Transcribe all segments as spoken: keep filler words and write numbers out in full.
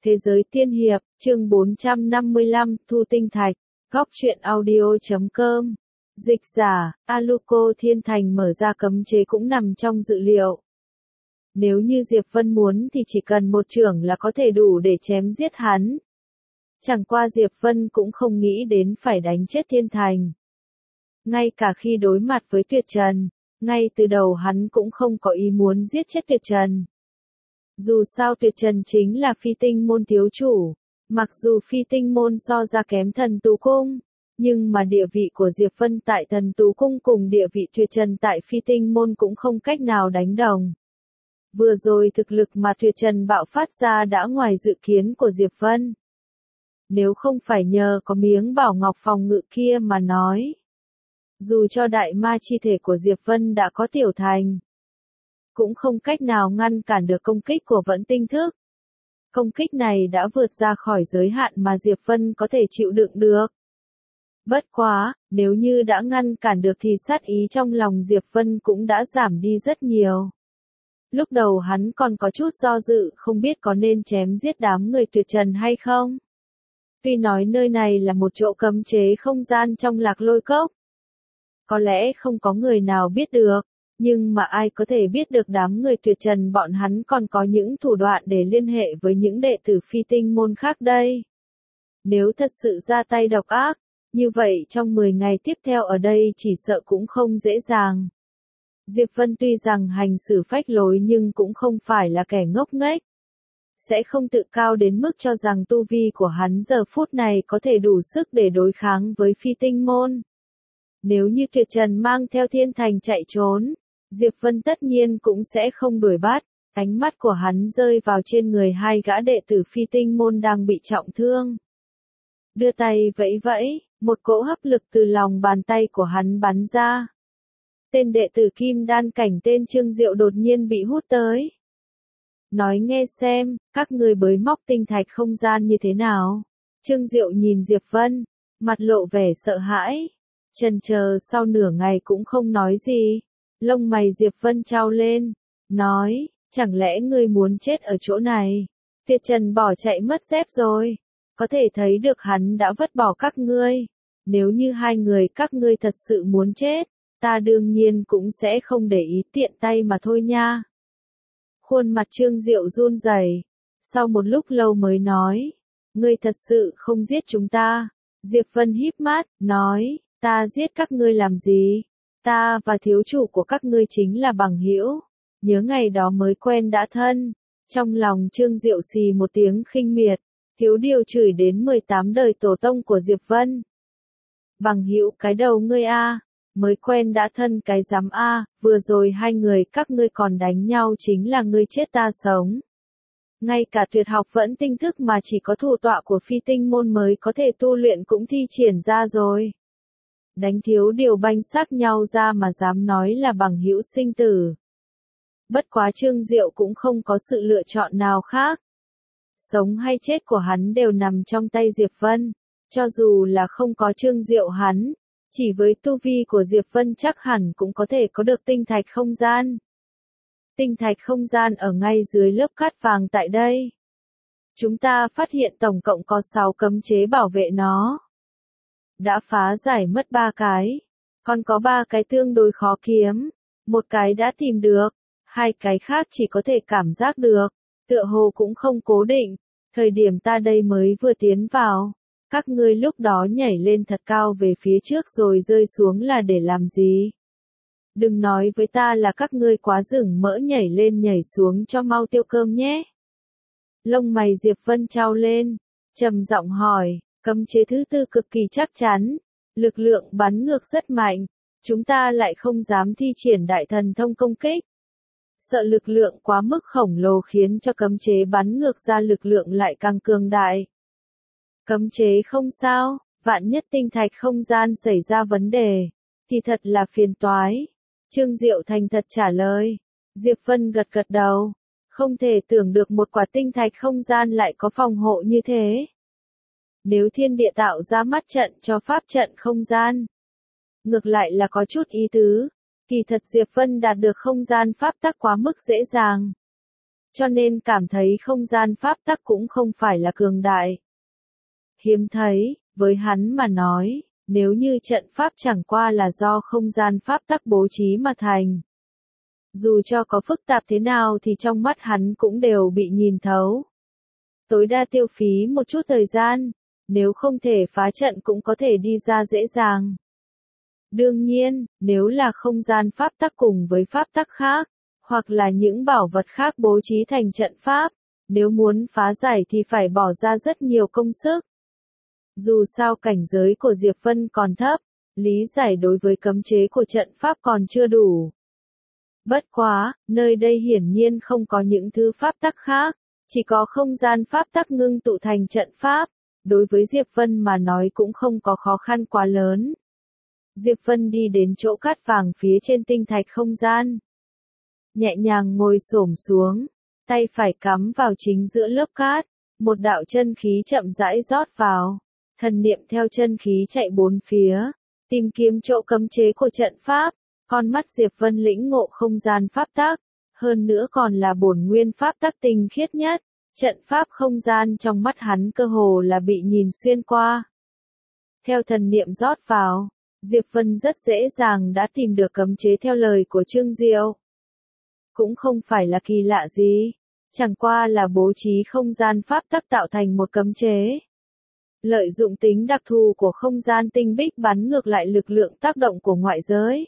Thế giới tiên hiệp, chương bốn trăm năm mươi lăm, Thu Tinh Thạch, góc truyện audio chấm com. Dịch giả, Aluko Thiên Thành mở ra cấm chế cũng nằm trong dự liệu. Nếu như Diệp Vân muốn thì chỉ cần một chưởng là có thể đủ để chém giết hắn. Chẳng qua Diệp Vân cũng không nghĩ đến phải đánh chết Thiên Thành. Ngay cả khi đối mặt với Tuyệt Trần, ngay từ đầu hắn cũng không có ý muốn giết chết Tuyệt Trần. Dù sao Tuyệt Trần chính là phi tinh môn thiếu chủ, mặc dù phi tinh môn so ra kém thần tú cung, nhưng mà địa vị của Diệp Vân tại thần tú cung cùng địa vị Tuyệt Trần tại phi tinh môn cũng không cách nào đánh đồng. Vừa rồi thực lực mà Tuyệt Trần bạo phát ra đã ngoài dự kiến của Diệp Vân. Nếu không phải nhờ có miếng bảo ngọc phòng ngự kia mà nói, dù cho đại ma chi thể của Diệp Vân đã có tiểu thành, cũng không cách nào ngăn cản được công kích của Vẫn Tinh Thức. Công kích này đã vượt ra khỏi giới hạn mà Diệp Vân có thể chịu đựng được. Bất quá, nếu như đã ngăn cản được thì sát ý trong lòng Diệp Vân cũng đã giảm đi rất nhiều. Lúc đầu hắn còn có chút do dự không biết có nên chém giết đám người Tuyệt Trần hay không. Tuy nói nơi này là một chỗ cấm chế không gian trong Lạc Lôi Cốc. Có lẽ không có người nào biết được. Nhưng mà ai có thể biết được đám người Tuyệt Trần bọn hắn còn có những thủ đoạn để liên hệ với những đệ tử phi tinh môn khác đây. Nếu thật sự ra tay độc ác, như vậy trong mười ngày tiếp theo ở đây chỉ sợ cũng không dễ dàng. Diệp Vân tuy rằng hành xử phách lối nhưng cũng không phải là kẻ ngốc nghếch. Sẽ không tự cao đến mức cho rằng tu vi của hắn giờ phút này có thể đủ sức để đối kháng với phi tinh môn. Nếu như Tuyệt Trần mang theo Thiên Thành chạy trốn, Diệp Vân tất nhiên cũng sẽ không đuổi bắt. Ánh mắt của hắn rơi vào trên người hai gã đệ tử phi tinh môn đang bị trọng thương. Đưa tay vẫy vẫy, một cỗ hấp lực từ lòng bàn tay của hắn bắn ra. Tên đệ tử kim đan cảnh tên Trương Diệu đột nhiên bị hút tới. Nói nghe xem, các người bới móc tinh thạch không gian như thế nào? Trương Diệu nhìn Diệp Vân, mặt lộ vẻ sợ hãi. Chần chờ sau nửa ngày cũng không nói gì. Lông mày Diệp Vân trao lên, nói, chẳng lẽ ngươi muốn chết ở chỗ này? Tuyệt Trần bỏ chạy mất dép rồi. Có thể thấy được hắn đã vứt bỏ các ngươi. Nếu như hai người các ngươi thật sự muốn chết, ta đương nhiên cũng sẽ không để ý tiện tay mà thôi nha. Khuôn mặt Trương Diệu run rẩy, sau một lúc lâu mới nói, ngươi thật sự không giết chúng ta. Diệp Vân híp mắt, nói, ta giết các ngươi làm gì? Ta và thiếu chủ của các ngươi chính là bằng hữu, nhớ ngày đó mới quen đã thân. Trong lòng Trương Diệu xì một tiếng khinh miệt, thiếu điều chửi đến mười tám đời tổ tông của Diệp Vân. Bằng hữu cái đầu ngươi a, mới quen đã thân cái dám a, vừa rồi hai người các ngươi còn đánh nhau chính là ngươi chết ta sống. Ngay cả tuyệt học Vẫn Tinh Thức mà chỉ có thủ tọa của phi tinh môn mới có thể tu luyện cũng thi triển ra rồi. Đánh thiếu điều banh xác nhau ra mà dám nói là bằng hữu sinh tử. Bất quá Trương Diệu cũng không có sự lựa chọn nào khác. Sống hay chết của hắn đều nằm trong tay Diệp Vân. Cho dù là không có Trương Diệu hắn, chỉ với tu vi của Diệp Vân chắc hẳn cũng có thể có được tinh thạch không gian. Tinh thạch không gian ở ngay dưới lớp cát vàng tại đây. Chúng ta phát hiện tổng cộng có sáu cấm chế bảo vệ nó. Đã phá giải mất ba cái, còn có ba cái tương đối khó kiếm, một cái đã tìm được, hai cái khác chỉ có thể cảm giác được, tựa hồ cũng không cố định. Thời điểm ta đây mới vừa tiến vào, các ngươi lúc đó nhảy lên thật cao về phía trước rồi rơi xuống là để làm gì? Đừng nói với ta là các ngươi quá rừng mỡ nhảy lên nhảy xuống cho mau tiêu cơm nhé. Lông mày Diệp Vân trao lên, trầm giọng hỏi. Cấm chế thứ tư cực kỳ chắc chắn, lực lượng bắn ngược rất mạnh, chúng ta lại không dám thi triển đại thần thông công kích. Sợ lực lượng quá mức khổng lồ khiến cho cấm chế bắn ngược ra lực lượng lại càng cường đại. Cấm chế không sao, vạn nhất tinh thạch không gian xảy ra vấn đề, thì thật là phiền toái. Trương Diệu thành thật trả lời. Diệp Vân gật gật đầu, không thể tưởng được một quả tinh thạch không gian lại có phòng hộ như thế. Nếu thiên địa tạo ra mắt trận cho pháp trận không gian, ngược lại là có chút ý tứ. Kỳ thật Diệp Vân đạt được không gian pháp tắc quá mức dễ dàng. cho nên cảm thấy không gian pháp tắc cũng không phải là cường đại. Hiếm thấy, với hắn mà nói, nếu như trận pháp chẳng qua là do không gian pháp tắc bố trí mà thành. Dù cho có phức tạp thế nào thì trong mắt hắn cũng đều bị nhìn thấu. Tối đa tiêu phí một chút thời gian, nếu không thể phá trận cũng có thể đi ra dễ dàng. Đương nhiên, nếu là không gian pháp tắc cùng với pháp tắc khác, hoặc là những bảo vật khác bố trí thành trận pháp, nếu muốn phá giải thì phải bỏ ra rất nhiều công sức. Dù sao cảnh giới của Diệp Vân còn thấp, lý giải đối với cấm chế của trận pháp còn chưa đủ. Bất quá, nơi đây hiển nhiên không có những thứ pháp tắc khác, chỉ có không gian pháp tắc ngưng tụ thành trận pháp, đối với Diệp Vân mà nói cũng không có khó khăn quá lớn. Diệp Vân đi đến chỗ cát vàng phía trên tinh thạch không gian. Nhẹ nhàng ngồi xổm xuống, tay phải cắm vào chính giữa lớp cát, một đạo chân khí chậm rãi rót vào, thần niệm theo chân khí chạy bốn phía, tìm kiếm chỗ cấm chế của trận pháp, con mắt Diệp Vân lĩnh ngộ không gian pháp tắc, hơn nữa còn là bổn nguyên pháp tắc tinh khiết nhất, trận pháp không gian trong mắt hắn cơ hồ là bị nhìn xuyên qua. Theo thần niệm rót vào, Diệp Vân rất dễ dàng đã tìm được cấm chế theo lời của Trương Diệu. Cũng không phải là kỳ lạ gì, chẳng qua là bố trí không gian pháp tắc tạo thành một cấm chế. Lợi dụng tính đặc thù của không gian tinh bích bắn ngược lại lực lượng tác động của ngoại giới.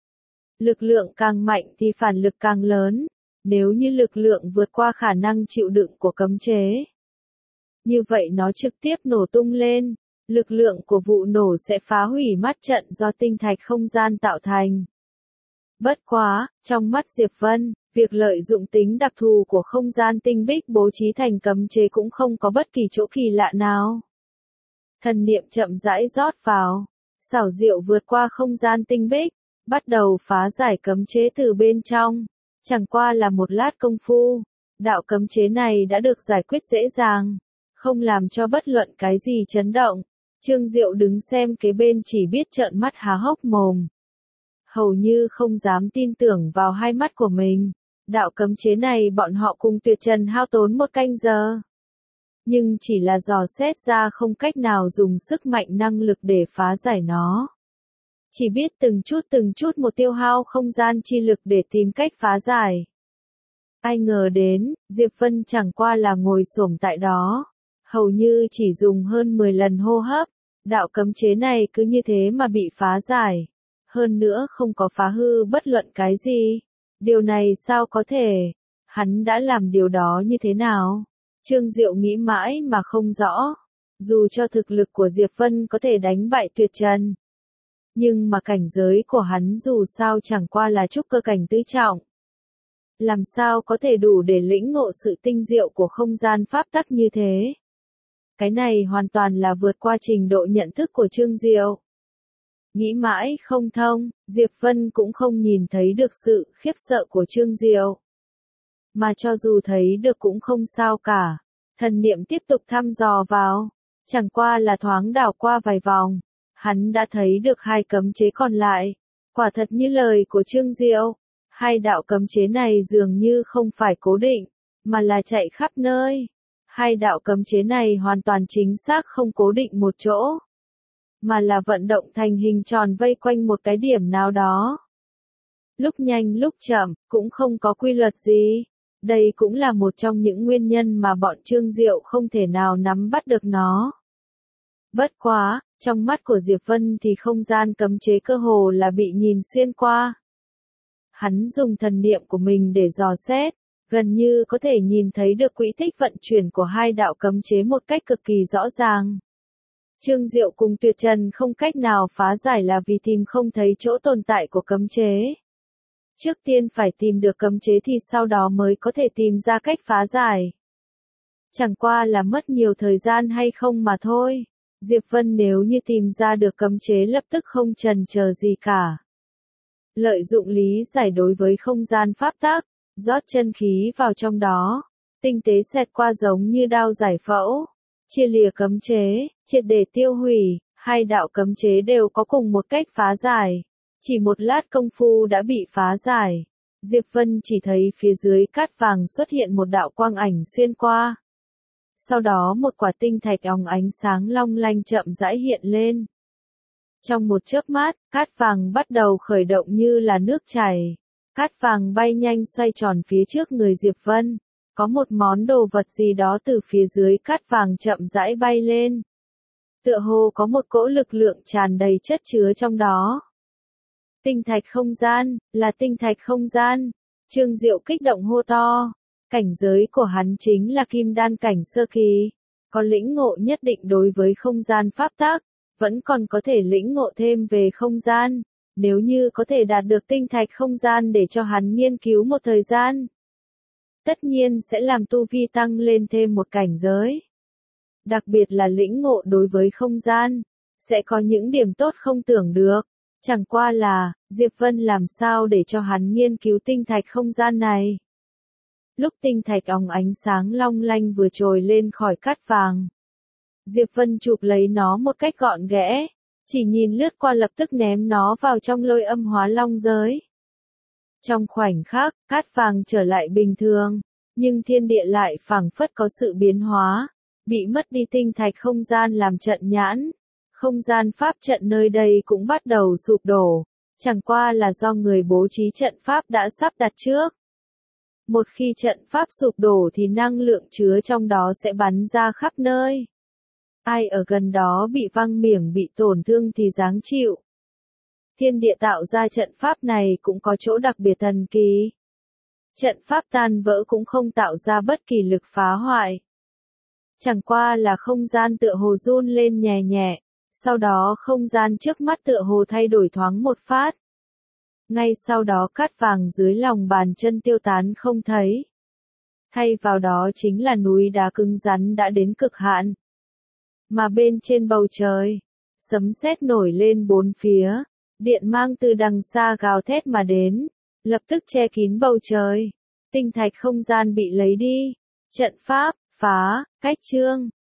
Lực lượng càng mạnh thì phản lực càng lớn, nếu như lực lượng vượt qua khả năng chịu đựng của cấm chế. Như vậy nó trực tiếp nổ tung lên, lực lượng của vụ nổ sẽ phá hủy mắt trận do tinh thạch không gian tạo thành. Bất quá, trong mắt Diệp Vân, việc lợi dụng tính đặc thù của không gian tinh bích bố trí thành cấm chế cũng không có bất kỳ chỗ kỳ lạ nào. Thần niệm chậm rãi rót vào, xảo diệu vượt qua không gian tinh bích, bắt đầu phá giải cấm chế từ bên trong. Chẳng qua là một lát công phu, đạo cấm chế này đã được giải quyết dễ dàng, không làm cho bất luận cái gì chấn động. Trương Diệu đứng xem kế bên chỉ biết trợn mắt há hốc mồm. Hầu như không dám tin tưởng vào hai mắt của mình. Đạo cấm chế này bọn họ cùng Tuyệt Trần hao tốn một canh giờ. Nhưng chỉ là dò xét ra không cách nào dùng sức mạnh năng lực để phá giải nó. Chỉ biết từng chút từng chút một tiêu hao không gian chi lực để tìm cách phá giải. Ai ngờ đến, Diệp Vân chẳng qua là ngồi xổm tại đó. Hầu như chỉ dùng hơn mười lần hô hấp, đạo cấm chế này cứ như thế mà bị phá giải. Hơn nữa không có phá hư bất luận cái gì. Điều này sao có thể? Hắn đã làm điều đó như thế nào? Trương Diệu nghĩ mãi mà không rõ. Dù cho thực lực của Diệp Vân có thể đánh bại Tuyệt Trần. Nhưng mà cảnh giới của hắn dù sao chẳng qua là trúc cơ cảnh tứ trọng. Làm sao có thể đủ để lĩnh ngộ sự tinh diệu của không gian pháp tắc như thế? Cái này hoàn toàn là vượt qua trình độ nhận thức của Trương Diệu. Nghĩ mãi không thông, Diệp Vân cũng không nhìn thấy được sự khiếp sợ của Trương Diệu. Mà cho dù thấy được cũng không sao cả. Thần niệm tiếp tục thăm dò vào. Chẳng qua là thoáng đảo qua vài vòng. Hắn đã thấy được hai cấm chế còn lại. Quả thật như lời của Trương Diệu. Hai đạo cấm chế này dường như không phải cố định, mà là chạy khắp nơi. Hai đạo cấm chế này hoàn toàn chính xác không cố định một chỗ, mà là vận động thành hình tròn vây quanh một cái điểm nào đó. Lúc nhanh lúc chậm, cũng không có quy luật gì. Đây cũng là một trong những nguyên nhân mà bọn Trương Diệu không thể nào nắm bắt được nó. Bất quá, trong mắt của Diệp Vân thì không gian cấm chế cơ hồ là bị nhìn xuyên qua. Hắn dùng thần niệm của mình để dò xét, gần như có thể nhìn thấy được quỹ tích vận chuyển của hai đạo cấm chế một cách cực kỳ rõ ràng. Trương Diệu cùng Tuyệt Trần không cách nào phá giải là vì tìm không thấy chỗ tồn tại của cấm chế. Trước tiên phải tìm được cấm chế thì sau đó mới có thể tìm ra cách phá giải. Chẳng qua là mất nhiều thời gian hay không mà thôi. Diệp Vân nếu như tìm ra được cấm chế lập tức không chần chờ gì cả. Lợi dụng lý giải đối với không gian pháp tắc, rót chân khí vào trong đó, tinh tế xẹt qua giống như đao giải phẫu, chia lìa cấm chế, triệt để tiêu hủy, hai đạo cấm chế đều có cùng một cách phá giải. Chỉ một lát công phu đã bị phá giải. Diệp Vân chỉ thấy phía dưới cát vàng xuất hiện một đạo quang ảnh xuyên qua. Sau đó một quả tinh thạch óng ánh sáng long lanh chậm rãi hiện lên. Trong một chớp mắt, cát vàng bắt đầu khởi động như là nước chảy. Cát vàng bay nhanh xoay tròn phía trước người Diệp Vân. Có một món đồ vật gì đó từ phía dưới cát vàng chậm rãi bay lên. Tựa hồ có một cỗ lực lượng tràn đầy chất chứa trong đó. Tinh thạch không gian, là tinh thạch không gian. Trương Diệu kích động hô to. Cảnh giới của hắn chính là kim đan cảnh sơ kỳ. Có lĩnh ngộ nhất định đối với không gian pháp tắc. Vẫn còn có thể lĩnh ngộ thêm về không gian. Nếu như có thể đạt được tinh thạch không gian để cho hắn nghiên cứu một thời gian. Tất nhiên sẽ làm tu vi tăng lên thêm một cảnh giới. Đặc biệt là lĩnh ngộ đối với không gian. Sẽ có những điểm tốt không tưởng được. Chẳng qua là, Diệp Vân làm sao để cho hắn nghiên cứu tinh thạch không gian này. Lúc tinh thạch óng ánh sáng long lanh vừa trồi lên khỏi cát vàng. Diệp Vân chụp lấy nó một cách gọn ghẽ. Chỉ nhìn lướt qua lập tức ném nó vào trong lôi âm hóa long giới. Trong khoảnh khắc, cát vàng trở lại bình thường. Nhưng thiên địa lại phảng phất có sự biến hóa. Bị mất đi tinh thạch không gian làm trận nhãn. Không gian pháp trận nơi đây cũng bắt đầu sụp đổ. Chẳng qua là do người bố trí trận pháp đã sắp đặt trước. Một khi trận pháp sụp đổ thì năng lượng chứa trong đó sẽ bắn ra khắp nơi. Ai ở gần đó bị văng miệng bị tổn thương thì giáng chịu. Thiên địa tạo ra trận pháp này cũng có chỗ đặc biệt thần kỳ. Trận pháp tan vỡ cũng không tạo ra bất kỳ lực phá hoại. Chẳng qua là không gian tựa hồ run lên nhẹ nhẹ. Sau đó không gian trước mắt tựa hồ thay đổi thoáng một phát. Ngay sau đó cát vàng dưới lòng bàn chân tiêu tán không thấy. Thay vào đó chính là núi đá cứng rắn đã đến cực hạn. Mà bên trên bầu trời, sấm sét nổi lên bốn phía, điện mang từ đằng xa gào thét mà đến, lập tức che kín bầu trời. Tinh thạch không gian bị lấy đi, trận pháp phá, cách chương